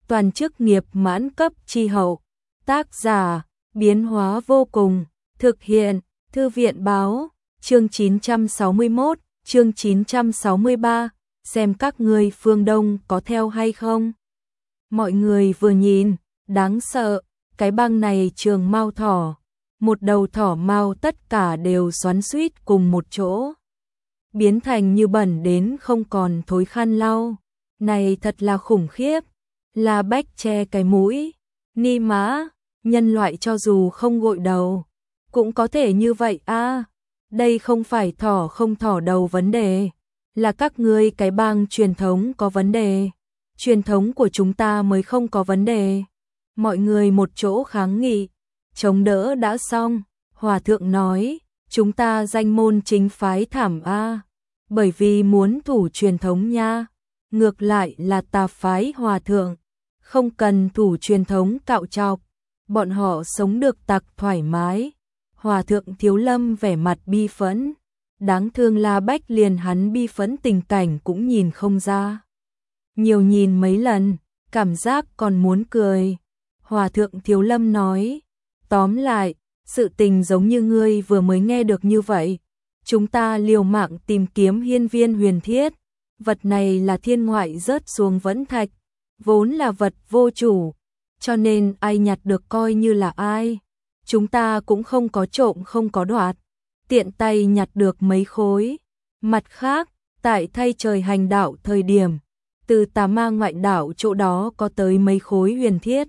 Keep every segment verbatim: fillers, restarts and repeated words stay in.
toàn chức nghiệp mãn cấp chi hậu. Tác giả, biến hóa vô cùng, thực hiện, Thư viện báo, chương chín trăm sáu mươi mốt, chương chín trăm sáu mươi ba, xem các ngươi phương Đông có theo hay không. Mọi người vừa nhìn, đáng sợ, cái băng này trường mao thỏ, một đầu thỏ mao tất cả đều xoắn xuýt cùng một chỗ, biến thành như bẩn đến không còn thối khăn lau. Này thật là khủng khiếp. La Bách che cái mũi, ni má, nhân loại cho dù không gội đầu cũng có thể như vậy a. À, đây không phải thỏ không thỏ đầu vấn đề, là các ngươi cái bang truyền thống có vấn đề. Truyền thống của chúng ta mới không có vấn đề. Mọi người một chỗ kháng nghị, chống đỡ đã xong, Hòa thượng nói, chúng ta danh môn chính phái thảm a, à, bởi vì muốn thủ truyền thống nha. Ngược lại là tà phái Hòa thượng, không cần thủ truyền thống cạo chọc, bọn họ sống được tặc thoải mái. Hòa thượng Thiếu Lâm vẻ mặt bi phẫn, đáng thương La Bách liền hắn bi phẫn tình cảnh cũng nhìn không ra. Nhiều nhìn mấy lần, cảm giác còn muốn cười. Hòa thượng Thiếu Lâm nói, tóm lại, sự tình giống như ngươi vừa mới nghe được như vậy. Chúng ta liều mạng tìm kiếm hiên viên huyền thiết. Vật này là thiên ngoại rớt xuống vẫn thạch, vốn là vật vô chủ, cho nên ai nhặt được coi như là ai. Chúng ta cũng không có trộm không có đoạt, tiện tay nhặt được mấy khối. Mặt khác, tại thay trời hành đạo thời điểm, từ Tà Ma ngoại đảo chỗ đó có tới mấy khối huyền thiết.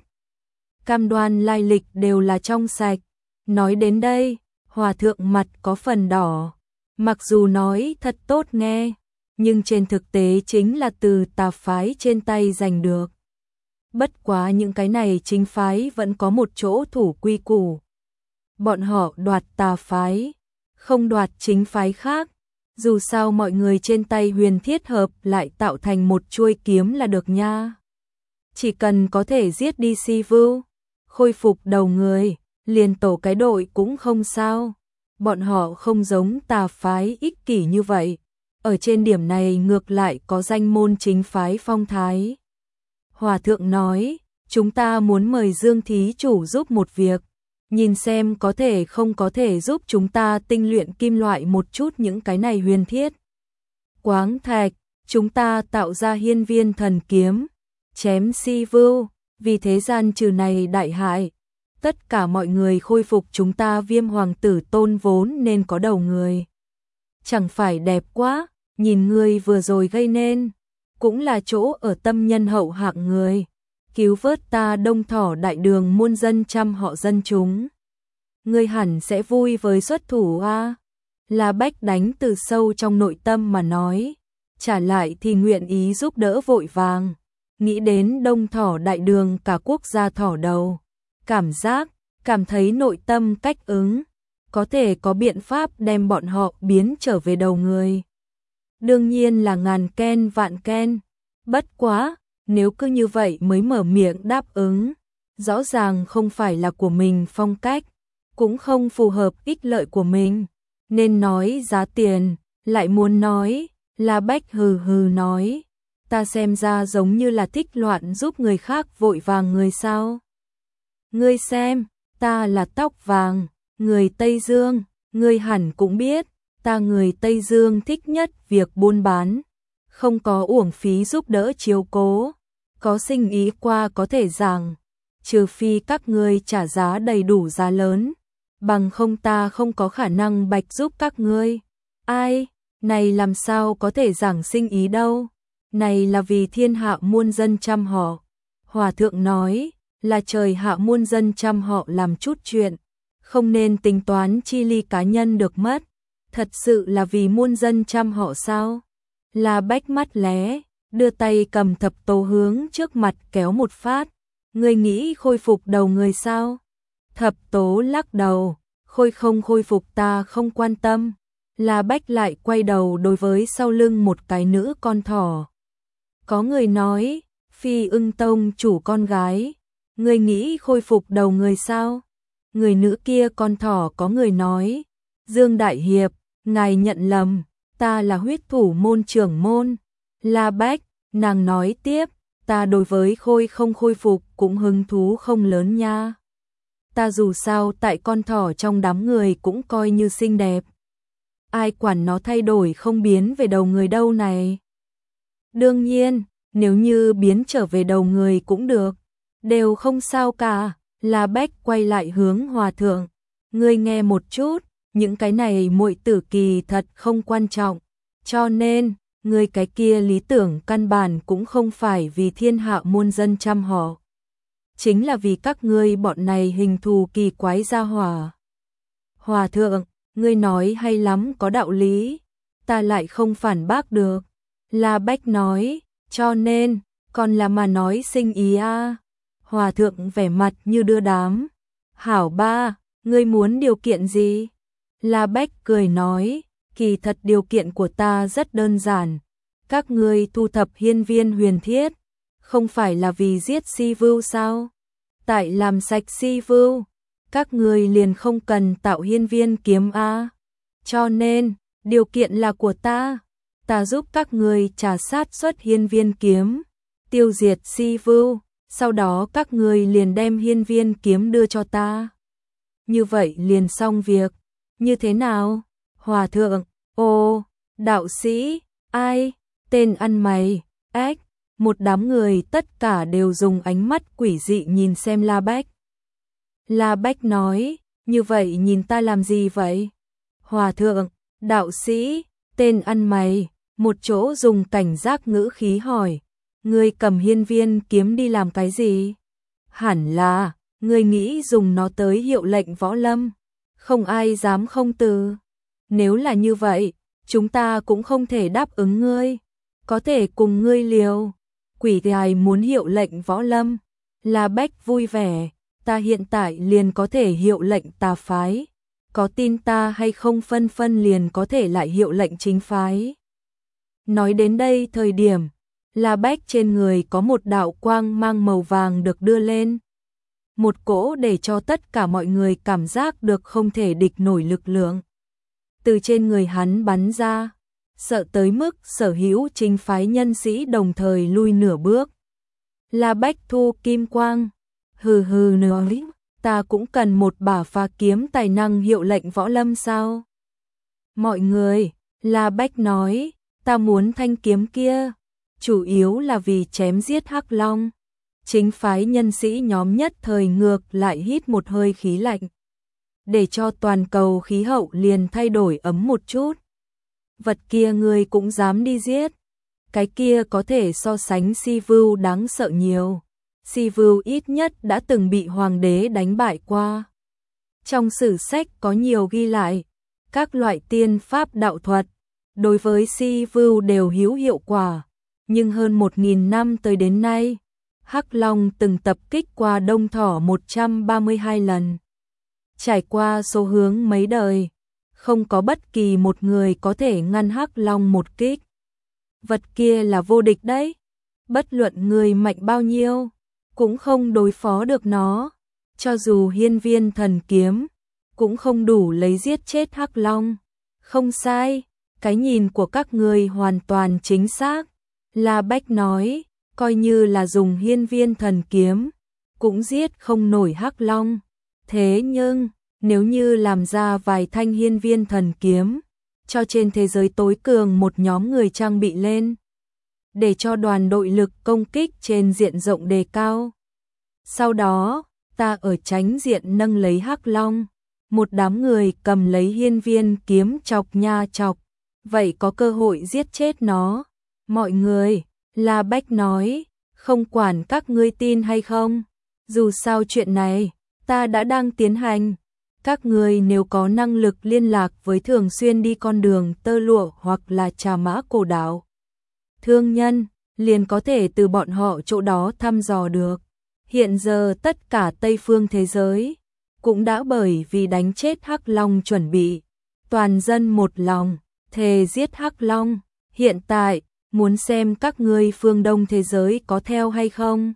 Cam đoan lai lịch đều là trong sạch. Nói đến đây, Hòa thượng mặt có phần đỏ, mặc dù nói thật tốt nghe, nhưng trên thực tế chính là từ tà phái trên tay giành được. Bất quá những cái này chính phái vẫn có một chỗ thủ quy củ. Bọn họ đoạt tà phái, không đoạt chính phái khác. Dù sao mọi người trên tay huyền thiết hợp lại tạo thành một chuôi kiếm là được nha. Chỉ cần có thể giết đi Si Vưu, khôi phục đầu người, liền tổ cái đội cũng không sao. Bọn họ không giống tà phái ích kỷ như vậy. Ở trên điểm này ngược lại có danh môn chính phái phong thái. Hòa thượng nói, chúng ta muốn mời Dương thí chủ giúp một việc, nhìn xem có thể không có thể giúp chúng ta tinh luyện kim loại một chút những cái này huyền thiết. Quáng thạch, chúng ta tạo ra hiên viên thần kiếm, chém Si Vưu, vì thế gian trừ này đại hại. Tất cả mọi người khôi phục chúng ta Viêm hoàng tử tôn vốn nên có đầu người. Chẳng phải đẹp quá. Nhìn ngươi vừa rồi gây nên, cũng là chỗ ở tâm nhân hậu hạng người, cứu vớt ta Đông Thỏ đại đường muôn dân trăm họ dân chúng. Ngươi hẳn sẽ vui với xuất thủ a. À? La Bách đánh từ sâu trong nội tâm mà nói, trả lại thì nguyện ý giúp đỡ vội vàng. Nghĩ đến Đông Thỏ đại đường cả quốc gia thỏ đầu, cảm giác, cảm thấy nội tâm cách ứng, có thể có biện pháp đem bọn họ biến trở về đầu người. Đương nhiên là ngàn ken vạn ken. Bất quá, nếu cứ như vậy mới mở miệng đáp ứng, rõ ràng không phải là của mình phong cách, cũng không phù hợp ích lợi của mình, nên nói giá tiền, lại muốn nói. La Bách hừ hừ nói, ta xem ra giống như là thích loạn giúp người khác vội vàng người sao. Ngươi xem, ta là tóc vàng, người Tây Dương, ngươi hẳn cũng biết. Ta người Tây Dương thích nhất việc buôn bán, không có uổng phí giúp đỡ chiếu cố, có sinh ý qua có thể rằng, trừ phi các ngươi trả giá đầy đủ giá lớn, bằng không ta không có khả năng bạch giúp các ngươi. Ai, này làm sao có thể giảng sinh ý đâu, này là vì thiên hạ muôn dân trăm họ. Hòa thượng nói, là trời hạ muôn dân trăm họ làm chút chuyện, không nên tính toán chi ly cá nhân được mất. Thật sự là vì muôn dân trăm họ sao? La Bách mắt lé, đưa tay cầm thập tố hướng trước mặt kéo một phát. Ngươi nghĩ khôi phục đầu người sao? Thập tố lắc đầu, khôi không khôi phục ta không quan tâm. La Bách lại quay đầu đối với sau lưng một cái nữ con thỏ. Có người nói, Phi Ưng Tông chủ con gái, ngươi nghĩ khôi phục đầu người sao? Người nữ kia con thỏ có người nói, Dương Đại Hiệp, ngài nhận lầm, ta là huyết thủ môn trưởng môn. La Bách, nàng nói tiếp, ta đối với khôi không khôi phục cũng hứng thú không lớn nha. Ta dù sao tại con thỏ trong đám người cũng coi như xinh đẹp. Ai quản nó thay đổi không biến về đầu người đâu này. Đương nhiên, nếu như biến trở về đầu người cũng được, đều không sao cả. La Bách quay lại hướng Hòa thượng, ngươi nghe một chút, những cái này muội tử kỳ thật không quan trọng, cho nên, ngươi cái kia lý tưởng căn bản cũng không phải vì thiên hạ muôn dân chăm họ. Chính là vì các ngươi bọn này hình thù kỳ quái gia hỏa. Hòa thượng, ngươi nói hay lắm có đạo lý, ta lại không phản bác được. La Bách nói, cho nên, còn là mà nói sinh ý a. À. Hòa thượng vẻ mặt như đưa đám. Hảo ba, ngươi muốn điều kiện gì? La Bách cười nói, kỳ thật điều kiện của ta rất đơn giản. Các ngươi thu thập hiên viên huyền thiết, không phải là vì giết Si Vưu sao? Tại làm sạch Si Vưu, các ngươi liền không cần tạo hiên viên kiếm a. Cho nên, điều kiện là của ta. Ta giúp các ngươi trả sát xuất hiên viên kiếm, tiêu diệt Si Vưu, sau đó các ngươi liền đem hiên viên kiếm đưa cho ta. Như vậy liền xong việc. Như thế nào? Hòa thượng, ô, đạo sĩ, ai? Tên ăn mày, ếch, một đám người tất cả đều dùng ánh mắt quỷ dị nhìn xem La Bách. La Bách nói, như vậy nhìn ta làm gì vậy? Hòa thượng, đạo sĩ, tên ăn mày, một chỗ dùng cảnh giác ngữ khí hỏi, ngươi cầm hiên viên kiếm đi làm cái gì? Hẳn là, ngươi nghĩ dùng nó tới hiệu lệnh võ lâm, không ai dám không từ. Nếu là như vậy, chúng ta cũng không thể đáp ứng ngươi, có thể cùng ngươi liều. Quỷ thài muốn hiệu lệnh võ lâm. La Bách vui vẻ, ta hiện tại liền có thể hiệu lệnh tà phái, có tin ta hay không phân phân liền có thể lại hiệu lệnh chính phái. Nói đến đây thời điểm, La Bách trên người có một đạo quang mang màu vàng được đưa lên. Một cỗ để cho tất cả mọi người cảm giác được không thể địch nổi lực lượng. Từ trên người hắn bắn ra, sợ tới mức sở hữu chính phái nhân sĩ đồng thời lui nửa bước. La Bách thu kim quang, hừ hừ nói, ta cũng cần một bả phá kiếm tài năng hiệu lệnh võ lâm sao? Mọi người, La Bách nói, ta muốn thanh kiếm kia, chủ yếu là vì chém giết Hắc Long. Chính phái nhân sĩ nhóm nhất thời ngược lại hít một hơi khí lạnh, để cho toàn cầu khí hậu liền thay đổi ấm một chút. Vật kia ngươi cũng dám đi giết, cái kia có thể so sánh Si Vưu đáng sợ nhiều. Si Vưu ít nhất đã từng bị hoàng đế đánh bại qua. Trong sử sách có nhiều ghi lại, các loại tiên pháp đạo thuật, đối với Si Vưu đều hữu hiệu quả, nhưng hơn một nghìn năm tới đến nay, Hắc Long từng tập kích qua Đông Thỏ một trăm ba mươi hai lần. Trải qua số hướng mấy đời, không có bất kỳ một người có thể ngăn Hắc Long một kích. Vật kia là vô địch đấy, bất luận người mạnh bao nhiêu, cũng không đối phó được nó. Cho dù hiên viên thần kiếm, cũng không đủ lấy giết chết Hắc Long. Không sai, cái nhìn của các người hoàn toàn chính xác. La Bách nói, coi như là dùng hiên viên thần kiếm, cũng giết không nổi Hắc Long. Thế nhưng, nếu như làm ra vài thanh hiên viên thần kiếm, cho trên thế giới tối cường một nhóm người trang bị lên, để cho đoàn đội lực công kích trên diện rộng đề cao. Sau đó, ta ở tránh diện nâng lấy Hắc Long, một đám người cầm lấy hiên viên kiếm chọc nha chọc, vậy có cơ hội giết chết nó. Mọi người, La Bách nói, không quản các ngươi tin hay không, dù sao chuyện này, ta đã đang tiến hành. Các người nếu có năng lực liên lạc với thường xuyên đi con đường tơ lụa hoặc là Trà Mã Cổ Đảo thương nhân, liền có thể từ bọn họ chỗ đó thăm dò được. Hiện giờ tất cả Tây phương thế giới cũng đã bởi vì đánh chết Hắc Long chuẩn bị, toàn dân một lòng, thề giết Hắc Long. Hiện tại, muốn xem các ngươi phương Đông thế giới có theo hay không.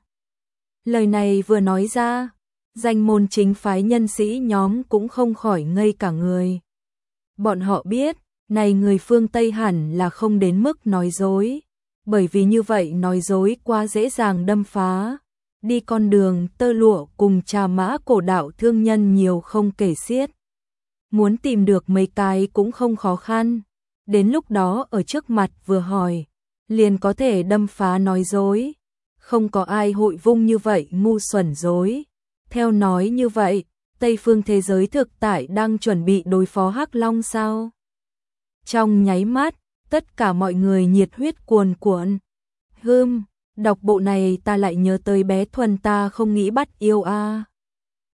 Lời này vừa nói ra, danh môn chính phái nhân sĩ nhóm cũng không khỏi ngây cả người. Bọn họ biết, này người phương Tây hẳn là không đến mức nói dối, bởi vì như vậy nói dối quá dễ dàng đâm phá. Đi con đường tơ lụa cùng trà mã cổ đạo thương nhân nhiều không kể xiết. Muốn tìm được mấy cái cũng không khó khăn. Đến lúc đó ở trước mặt vừa hỏi, liền có thể đâm phá nói dối. Không có ai hội vung như vậy ngu xuẩn dối. Theo nói như vậy, Tây phương thế giới thực tại đang chuẩn bị đối phó Hắc Long sao? Trong nháy mắt, tất cả mọi người nhiệt huyết cuồn cuộn. Hừm, đọc bộ này ta lại nhớ tới bé Thuần ta không nghĩ bắt yêu a. À.